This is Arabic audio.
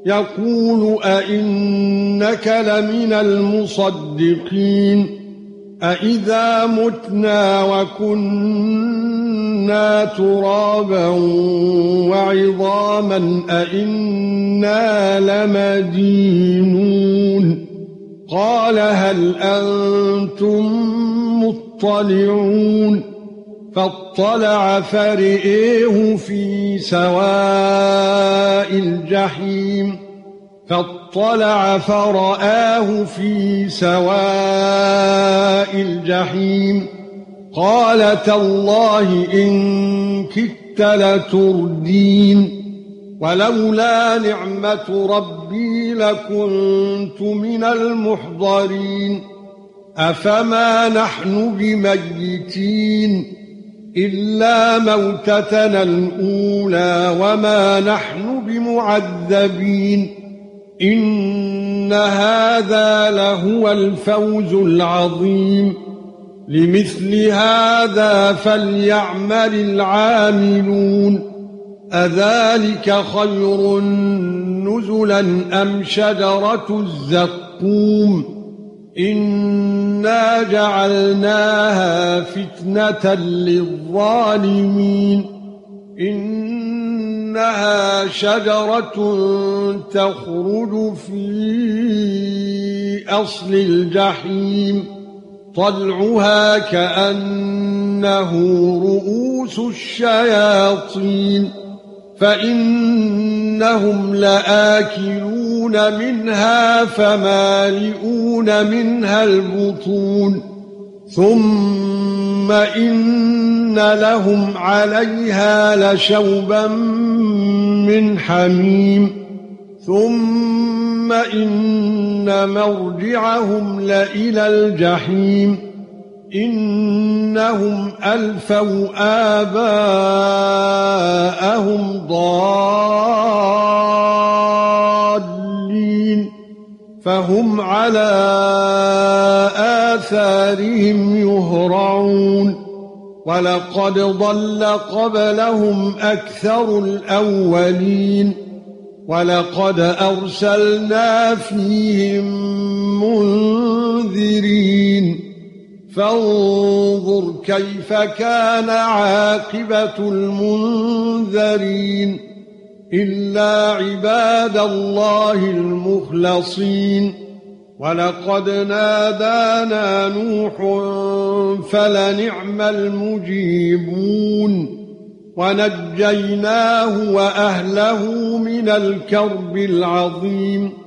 يقول أئنك لمن المصدقين أئذا متنا وكنا ترابا وعظاما أئنا لمدينون قال هل أنتم مطلعون فاطلع فرئه في سواء الجحيم فاطلع فرآه في سواء الجحيم قال تالله إن كدت لتردين ولولا نعمة ربي لكنت من المحضرين أفما نحن بميتين إلا موتتنا الأولى وما نحن بمعذبين إن هذا لهو الفوز العظيم لمثل هذا فليعمل العاملون أذلك خير نزلا أم شجرة الزقوم إنا جعلناها فتنة للظالمين إنها شجرة تخرج في أصل الجحيم طلعها كأنه رؤوس الشياطين فإنهم لآكلون منها فمالئون منها البطون ثم إن لهم عليها لشوبا من حميم ثم إن مرجعهم لإلى الجحيم إنهم ألفوا آباءهم ضالين فهم على آثارهم يهرعون ولقد ضل قبلهم أكثر الأولين ولقد أرسلنا فيهم منذرين فانظر كيف كان عاقبة المنذرين إلا عباد الله المخلصين ولقد نادانا نوح فلنعم المجيبون ونجيناه وأهله من الكرب العظيم